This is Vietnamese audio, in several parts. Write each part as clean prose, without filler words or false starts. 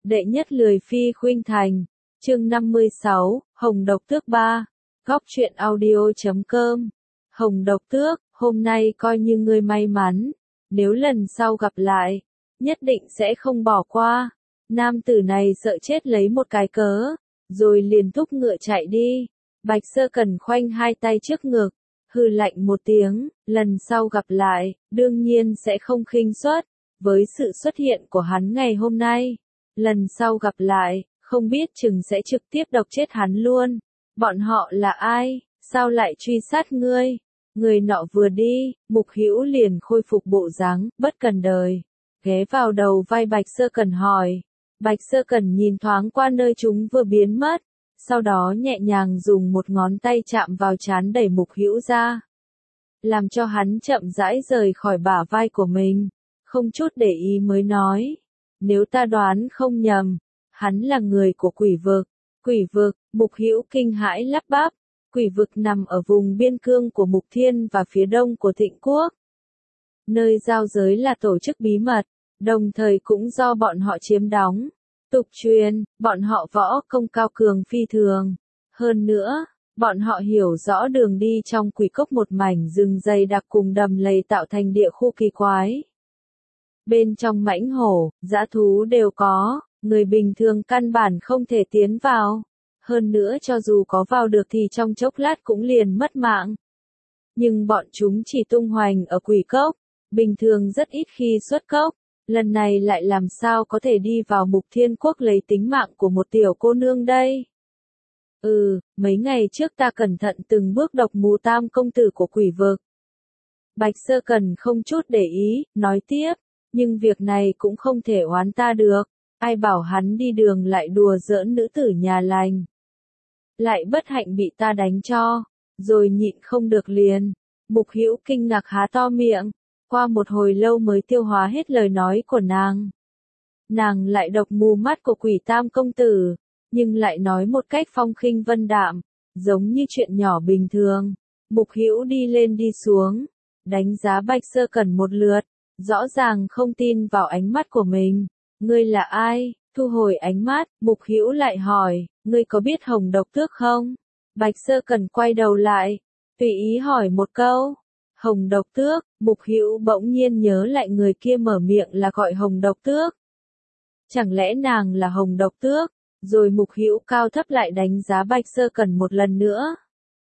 Đệ nhất lười phi khuynh thành, chương 56, Hồng Độc Tước 3, góc truyện audio.com. Hồng Độc Tước, hôm nay coi như ngươi may mắn, nếu lần sau gặp lại, nhất định sẽ không bỏ qua. Nam tử này sợ chết lấy một cái cớ, rồi liền thúc ngựa chạy đi. Bạch Sơ Cần khoanh hai tay trước ngực, hừ lạnh một tiếng, lần sau gặp lại, đương nhiên sẽ không khinh suất. Với sự xuất hiện của hắn ngày hôm nay, lần sau gặp lại, không biết chừng sẽ trực tiếp độc chết hắn luôn. Bọn họ là ai, sao lại truy sát ngươi? Người nọ vừa đi, Mục Hữu liền khôi phục bộ dáng bất cần đời, ghé vào đầu vai Bạch Sơ Cần hỏi. Bạch Sơ Cần nhìn thoáng qua nơi chúng vừa biến mất, sau đó nhẹ nhàng dùng một ngón tay chạm vào trán đẩy Mục Hữu ra, làm cho hắn chậm rãi rời khỏi bả vai của mình, không chút để ý mới nói, nếu ta đoán không nhầm, hắn là người của quỷ vực. Quỷ vực, Mục Hữu kinh hãi lắp bắp. Quỷ vực nằm ở vùng biên cương của Mục Thiên và phía đông của Thịnh Quốc. Nơi giao giới là tổ chức bí mật, đồng thời cũng do bọn họ chiếm đóng. Tục truyền, bọn họ võ công cao cường phi thường. Hơn nữa, bọn họ hiểu rõ đường đi trong quỷ cốc, một mảnh rừng dày đặc cùng đầm lầy tạo thành địa khu kỳ quái. Bên trong mãnh hổ, dã thú đều có, người bình thường căn bản không thể tiến vào. Hơn nữa cho dù có vào được thì trong chốc lát cũng liền mất mạng. Nhưng bọn chúng chỉ tung hoành ở quỷ cốc, bình thường rất ít khi xuất cốc. Lần này lại làm sao có thể đi vào Mục Thiên Quốc lấy tính mạng của một tiểu cô nương đây? Mấy ngày trước ta cẩn thận từng bước độc mù tam công tử của quỷ vực. Bạch Sơ Cần không chút để ý, nói tiếp, nhưng việc này cũng không thể oán ta được. Ai bảo hắn đi đường lại đùa giỡn nữ tử nhà lành, lại bất hạnh bị ta đánh cho, rồi nhịn không được liền. Mục Hữu kinh ngạc há to miệng, qua một hồi lâu mới tiêu hóa hết lời nói của nàng. Nàng lại độc mù mắt của quỷ tam công tử, nhưng lại nói một cách phong khinh vân đạm, giống như chuyện nhỏ bình thường. Mục Hữu đi lên đi xuống, đánh giá Bạch Sơ Cần một lượt, rõ ràng không tin vào ánh mắt của mình. Ngươi là ai? Thu hồi ánh mắt, Mục Hữu lại hỏi, ngươi có biết Hồng Độc Tước không? Bạch Sơ Cần quay đầu lại, tùy ý hỏi một câu. Hồng Độc Tước, Mục Hữu bỗng nhiên nhớ lại người kia mở miệng là gọi Hồng Độc Tước. Chẳng lẽ nàng là Hồng Độc Tước? Rồi Mục Hữu cao thấp lại đánh giá Bạch Sơ Cần một lần nữa.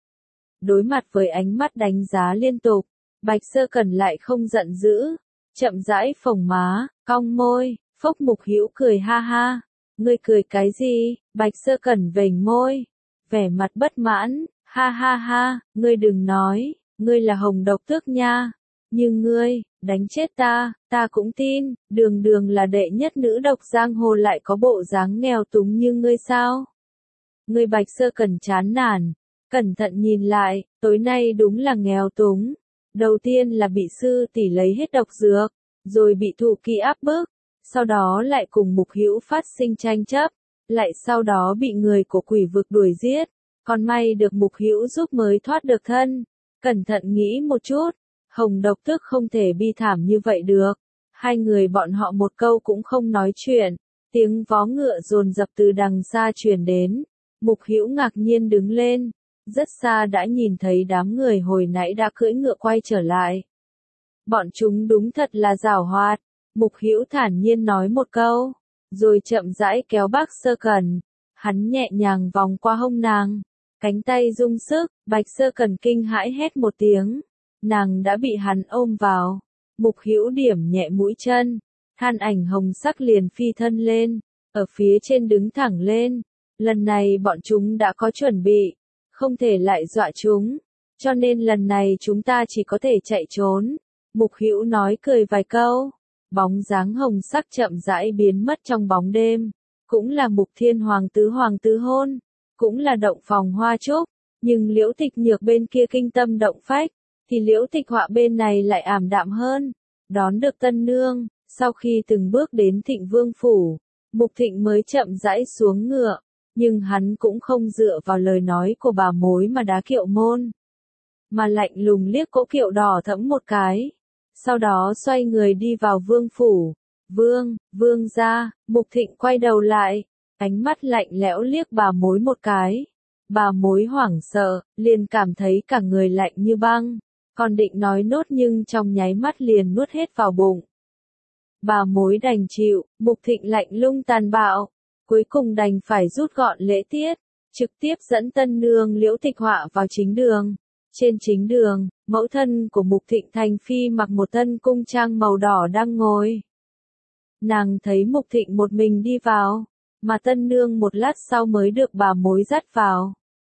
Đối mặt với ánh mắt đánh giá liên tục, Bạch Sơ Cần lại không giận dữ, chậm rãi phồng má, cong môi. Phốc. Mục Hữu cười ha ha. Ngươi cười cái gì? Bạch Sơ Cần vểnh môi, vẻ mặt bất mãn, ha ha ha, ngươi đừng nói, ngươi là Hồng Độc Tước nha. Nhưng ngươi, đánh chết ta, ta cũng tin, đường đường là đệ nhất nữ độc giang hồ lại có bộ dáng nghèo túng như ngươi sao? Ngươi. Bạch Sơ Cần chán nản, cẩn thận nhìn lại, tối nay đúng là nghèo túng. Đầu tiên là bị sư tỷ lấy hết độc dược, rồi bị Thụ Kỳ áp bức. Sau đó lại cùng Mục Hữu phát sinh tranh chấp, lại sau đó bị người của quỷ vực đuổi giết, còn may được Mục Hữu giúp mới thoát được thân. Cẩn thận nghĩ một chút, Hồng Độc Tước không thể bi thảm như vậy được. Hai người bọn họ một câu cũng không nói chuyện, tiếng vó ngựa dồn dập từ đằng xa truyền đến. Mục Hữu ngạc nhiên đứng lên, rất xa đã nhìn thấy đám người hồi nãy đã cưỡi ngựa quay trở lại. Bọn chúng đúng thật là giảo hoạt. Mục Hữu thản nhiên nói một câu, rồi chậm rãi kéo Bạch Sơ Cần. Hắn nhẹ nhàng vòng qua hông nàng, cánh tay rung sức, Bạch Sơ Cần kinh hãi hét một tiếng. Nàng đã bị hắn ôm vào. Mục Hữu điểm nhẹ mũi chân, than ảnh hồng sắc liền phi thân lên, ở phía trên đứng thẳng lên. Lần này bọn chúng đã có chuẩn bị, không thể lại dọa chúng, cho nên lần này chúng ta chỉ có thể chạy trốn. Mục Hữu nói cười vài câu. Bóng dáng hồng sắc chậm rãi biến mất trong bóng đêm, cũng là Mục Thiên hoàng tứ hôn, cũng là động phòng hoa trúc, nhưng Liễu Tịch Nhược bên kia kinh tâm động phách, thì Liễu Tịch Họa bên này lại ảm đạm hơn. Đón được tân nương, sau khi từng bước đến Thịnh Vương phủ, Mục Thịnh mới chậm rãi xuống ngựa, nhưng hắn cũng không dựa vào lời nói của bà mối mà đá kiệu môn, mà lạnh lùng liếc cỗ kiệu đỏ thẫm một cái. Sau đó xoay người đi vào vương phủ. Vương gia, Mục Thịnh quay đầu lại, ánh mắt lạnh lẽo liếc bà mối một cái. Bà mối hoảng sợ, liền cảm thấy cả người lạnh như băng, còn định nói nốt nhưng trong nháy mắt liền nuốt hết vào bụng. Bà mối đành chịu, Mục Thịnh lạnh lùng tàn bạo, cuối cùng đành phải rút gọn lễ tiết, trực tiếp dẫn tân nương Liễu Tịch Họa vào chính đường. Trên chính đường, mẫu thân của Mục Thịnh Thành Phi mặc một thân cung trang màu đỏ đang ngồi. Nàng thấy Mục Thịnh một mình đi vào, mà tân nương một lát sau mới được bà mối dắt vào.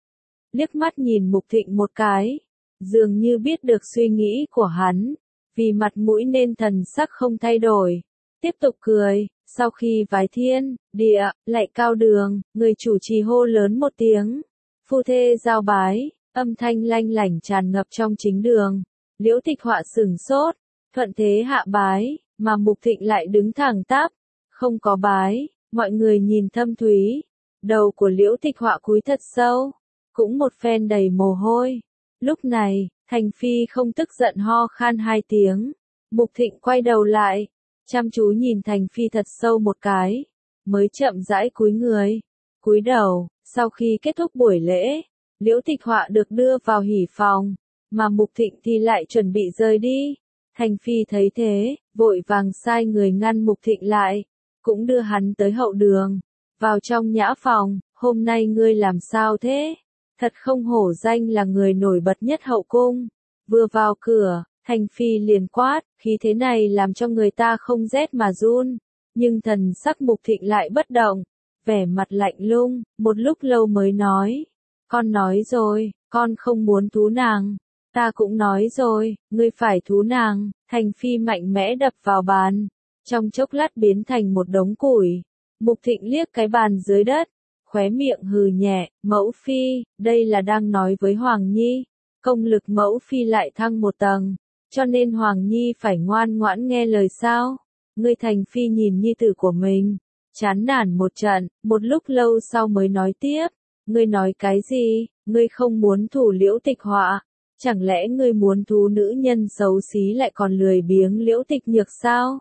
Liếc mắt nhìn Mục Thịnh một cái, dường như biết được suy nghĩ của hắn, vì mặt mũi nên thần sắc không thay đổi, tiếp tục cười. Sau khi vái thiên, địa, lạy cao đường, người chủ trì hô lớn một tiếng, phu thê giao bái, âm thanh lanh lảnh tràn ngập trong chính đường. Liễu Tịch Họa sửng sốt, thuận thế hạ bái, mà Mục Thịnh lại đứng thẳng tắp, không có bái. Mọi người nhìn thâm thúy, đầu của Liễu Tịch Họa cúi thật sâu, cũng một phen đầy mồ hôi. Lúc này, Thành Phi không tức giận ho khan hai tiếng. Mục Thịnh quay đầu lại, chăm chú nhìn Thành Phi thật sâu một cái, mới chậm rãi cúi người, cúi đầu. Sau khi kết thúc buổi lễ, Liễu Tịch Họa được đưa vào hỉ phòng, mà Mục Thịnh thì lại chuẩn bị rời đi. Thành Phi thấy thế, vội vàng sai người ngăn Mục Thịnh lại, cũng đưa hắn tới hậu đường, vào trong nhã phòng. Hôm nay ngươi làm sao thế? Thật không hổ danh là người nổi bật nhất hậu cung. Vừa vào cửa, Thành Phi liền quát, khí thế này làm cho người ta không rét mà run. Nhưng thần sắc Mục Thịnh lại bất động, vẻ mặt lạnh lùng, một lúc lâu mới nói. Con nói rồi, con không muốn thú nàng. Ta cũng nói rồi, ngươi phải thú nàng. Thành Phi mạnh mẽ đập vào bàn, trong chốc lát biến thành một đống củi. Mục Thịnh liếc cái bàn dưới đất, khóe miệng hừ nhẹ, mẫu phi, đây là đang nói với Hoàng Nhi. Công lực mẫu phi lại thăng một tầng, cho nên Hoàng Nhi phải ngoan ngoãn nghe lời sao? Ngươi. Thành Phi nhìn nhi tử của mình, chán nản một trận, một lúc lâu sau mới nói tiếp. Ngươi nói cái gì? Ngươi không muốn thủ Liễu Tịch Họa? Chẳng lẽ ngươi muốn thú nữ nhân xấu xí lại còn lười biếng Liễu Tịch Nhược sao?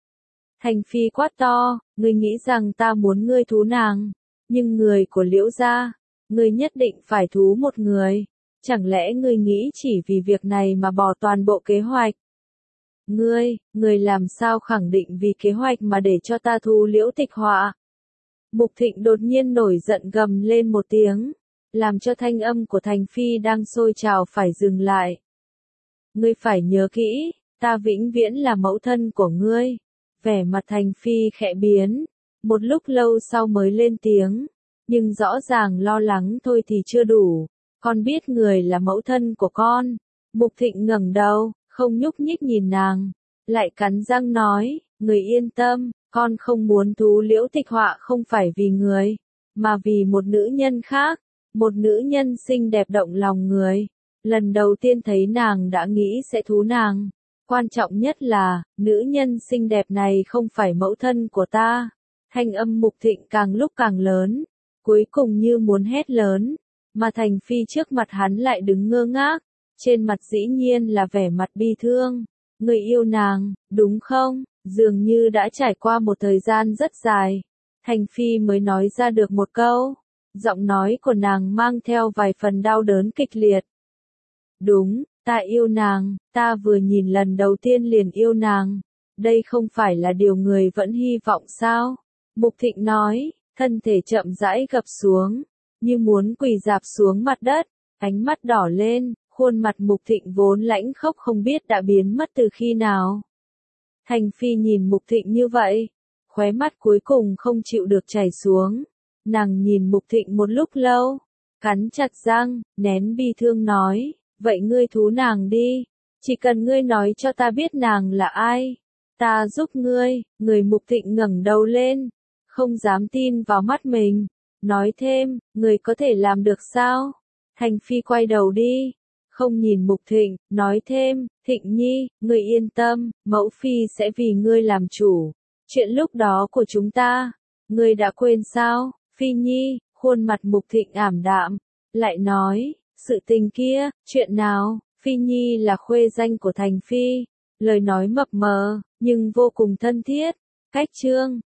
Thành Phi quát to, ngươi nghĩ rằng ta muốn ngươi thú nàng, nhưng người của Liễu gia, ngươi nhất định phải thú một người. Chẳng lẽ ngươi nghĩ chỉ vì việc này mà bỏ toàn bộ kế hoạch? Ngươi làm sao khẳng định vì kế hoạch mà để cho ta thú Liễu Tịch Họa? Mục Thịnh đột nhiên nổi giận gầm lên một tiếng, làm cho thanh âm của Thành Phi đang sôi trào phải dừng lại. Ngươi phải nhớ kỹ, ta vĩnh viễn là mẫu thân của ngươi. Vẻ mặt Thành Phi khẽ biến, một lúc lâu sau mới lên tiếng, nhưng rõ ràng lo lắng thôi thì chưa đủ. Con biết người là mẫu thân của con. Mục Thịnh ngẩng đầu, không nhúc nhích nhìn nàng, lại cắn răng nói, người yên tâm, con không muốn thú Liễu Tịch Họa không phải vì người, mà vì một nữ nhân khác, một nữ nhân xinh đẹp động lòng người. Lần đầu tiên thấy nàng đã nghĩ sẽ thú nàng. Quan trọng nhất là, nữ nhân xinh đẹp này không phải mẫu thân của ta. Thanh âm Mục Thịnh càng lúc càng lớn, cuối cùng như muốn hét lớn, mà Thành Phi trước mặt hắn lại đứng ngơ ngác, trên mặt dĩ nhiên là vẻ mặt bi thương. Người yêu nàng, đúng không? Dường như đã trải qua một thời gian rất dài, Thành Phi mới nói ra được một câu. Giọng nói của nàng mang theo vài phần đau đớn kịch liệt. Đúng, ta yêu nàng, ta vừa nhìn lần đầu tiên liền yêu nàng. Đây không phải là điều người vẫn hy vọng sao? Mục Thịnh nói, thân thể chậm rãi gập xuống, như muốn quỳ rạp xuống mặt đất, ánh mắt đỏ lên, khuôn mặt Mục Thịnh vốn lãnh khốc không biết đã biến mất từ khi nào. Thành Phi nhìn Mục Thịnh như vậy, khóe mắt cuối cùng không chịu được chảy xuống. Nàng nhìn Mục Thịnh một lúc lâu, cắn chặt răng, nén bi thương nói, vậy ngươi thú nàng đi, chỉ cần ngươi nói cho ta biết nàng là ai, ta giúp ngươi. Người Mục Thịnh ngẩng đầu lên, không dám tin vào mắt mình, nói thêm, người có thể làm được sao? Thành Phi quay đầu đi, không nhìn Mục Thịnh, nói thêm, Thịnh Nhi, ngươi yên tâm, mẫu phi sẽ vì ngươi làm chủ. Chuyện lúc đó của chúng ta, ngươi đã quên sao? Phi Nhi, khuôn mặt Mục Thịnh ảm đạm, lại nói, sự tình kia, chuyện nào? Phi Nhi là khuê danh của Thành Phi, lời nói mập mờ, nhưng vô cùng thân thiết. Cách chương